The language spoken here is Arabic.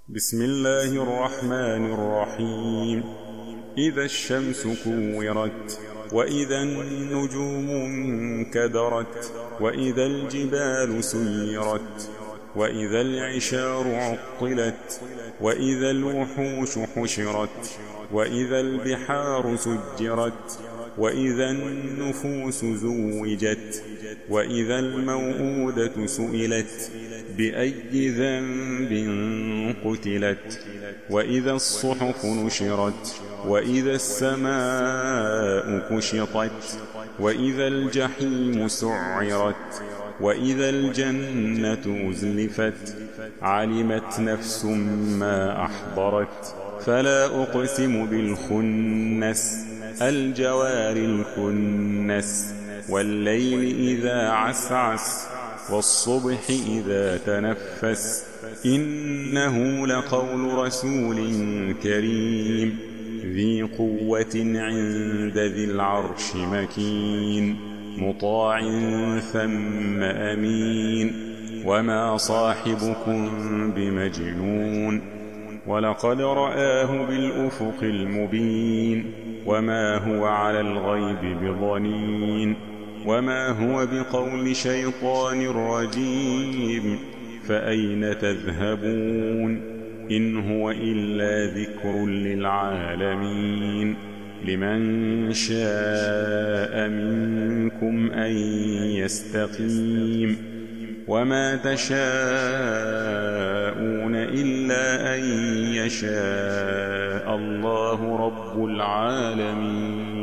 بسم الله الرحمن الرحيم. إذا الشمس كورت، وإذا النجوم انكدرت، وإذا الجبال سيرت، وإذا العشار عطلت، وإذا الوحوش حشرت، وإذا البحار سجرت، وإذا النفوس زوجت، وإذا الموءودة سئلت بأي ذنب قتلت، وإذا الصحف نشرت، وإذا السماء كشطت، وإذا الجحيم سعرت، وإذا الجنة أزلفت. علمت نفس ما أحضرت. فلا أقسم بالخنس، الجوار الكنس، والليل إذا عسعس، والصبح إذا تنفس. إنه لقول رسول كريم، ذي قوة عند ذي العرش مكين، مطاع ثم أمين. وما صاحبكم بمجنون، ولقد رآه بالأفق المبين. وما هو على الغيب بضنين، وما هو بقول شيطان رجيم. فأين تذهبون؟ إن هو إلا ذكر للعالمين. لمن شاء منكم أن يستقيم. وما تشاءون إلا أن يشاء الله رب العالمين.